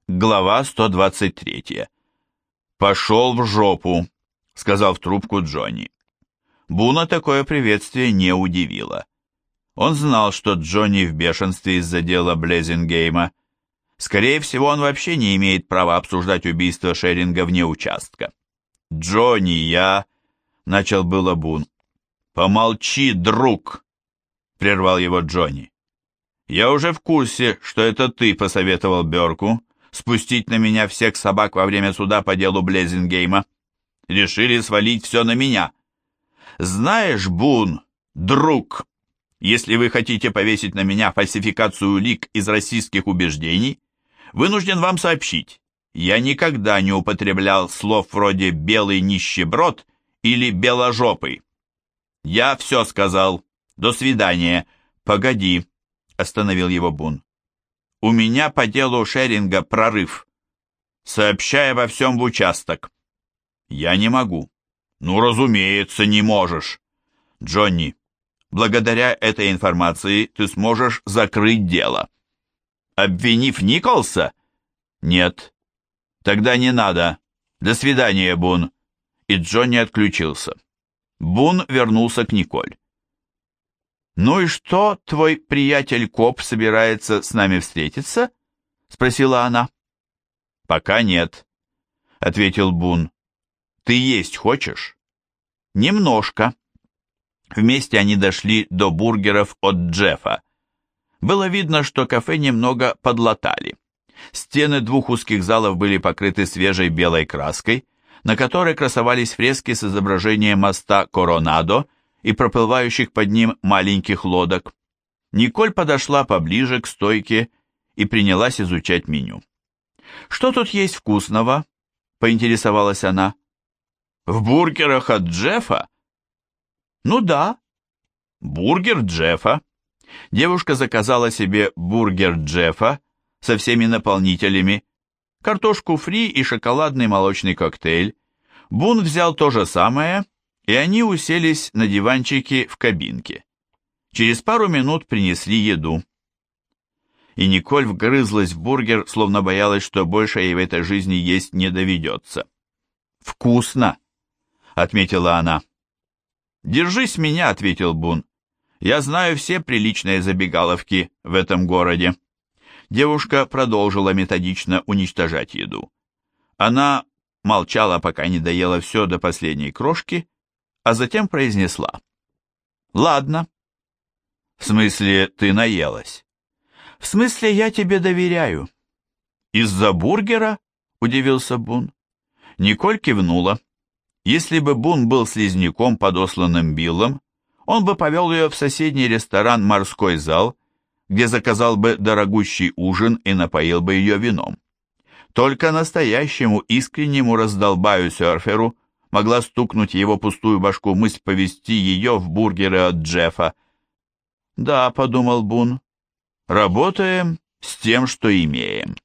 Глава 123. «Пошел в жопу», — сказал в трубку Джонни. Буна такое приветствие не удивило. Он знал, что Джонни в бешенстве из-за дела Блезингейма. Скорее всего, он вообще не имеет права обсуждать убийство Шеринга вне участка. «Джонни, я...» — начал было Бун. «Помолчи, друг!» — прервал его Джонни. «Я уже в курсе, что это ты посоветовал Бёрку спустить на меня всех собак во время суда по делу Блезингейма. Решили свалить все на меня. Знаешь, Бун, друг, если вы хотите повесить на меня фальсификацию улик из расистских убеждений, вынужден вам сообщить, я никогда не употреблял слов вроде «белый нищеброд» или «беложопый». Я все сказал. До свидания. Погоди, остановил его Бун. У меня по делу Шеринга прорыв. Сообщай обо всем в участок. Я не могу. Ну, разумеется, не можешь. Джонни, благодаря этой информации ты сможешь закрыть дело. Обвинив Николса? Нет. Тогда не надо. До свидания, Бун. И Джонни отключился. Бун вернулся к Николь. «Ну и что, твой приятель-коп собирается с нами встретиться?» — спросила она. «Пока нет», — ответил Бун. «Ты есть хочешь?» «Немножко». Вместе они дошли до бургеров от Джеффа. Было видно, что кафе немного подлатали. Стены двух узких залов были покрыты свежей белой краской, на которой красовались фрески с изображением моста Коронадо и проплывающих под ним маленьких лодок. Николь подошла поближе к стойке и принялась изучать меню. «Что тут есть вкусного?» — поинтересовалась она. «В бургерах от Джеффа?» «Ну да, бургер Джеффа». Девушка заказала себе бургер Джеффа со всеми наполнителями, картошку фри и шоколадный молочный коктейль. Бун взял то же самое, и они уселись на диванчике в кабинке. Через пару минут принесли еду. И Николь вгрызлась в бургер, словно боялась, что больше ей в этой жизни есть не доведется. «Вкусно!» — отметила она. «Держись меня», — ответил Бун. «Я знаю все приличные забегаловки в этом городе». Девушка продолжила методично уничтожать еду. Она молчала, пока не доела все до последней крошки, а затем произнесла. «Ладно». «В смысле, ты наелась?» «В смысле, я тебе доверяю». «Из-за бургера?» — удивился Бун. Николь кивнула. Если бы Бун был слизняком, подосланным Биллом, он бы повел ее в соседний ресторан «Морской зал», где заказал бы дорогущий ужин и напоил бы ее вином. Только настоящему искреннему раздолбаю-серферу могла стукнуть его пустую башку мысль повезти ее в бургеры от Джеффа. «Да», — подумал Бун, — «работаем с тем, что имеем».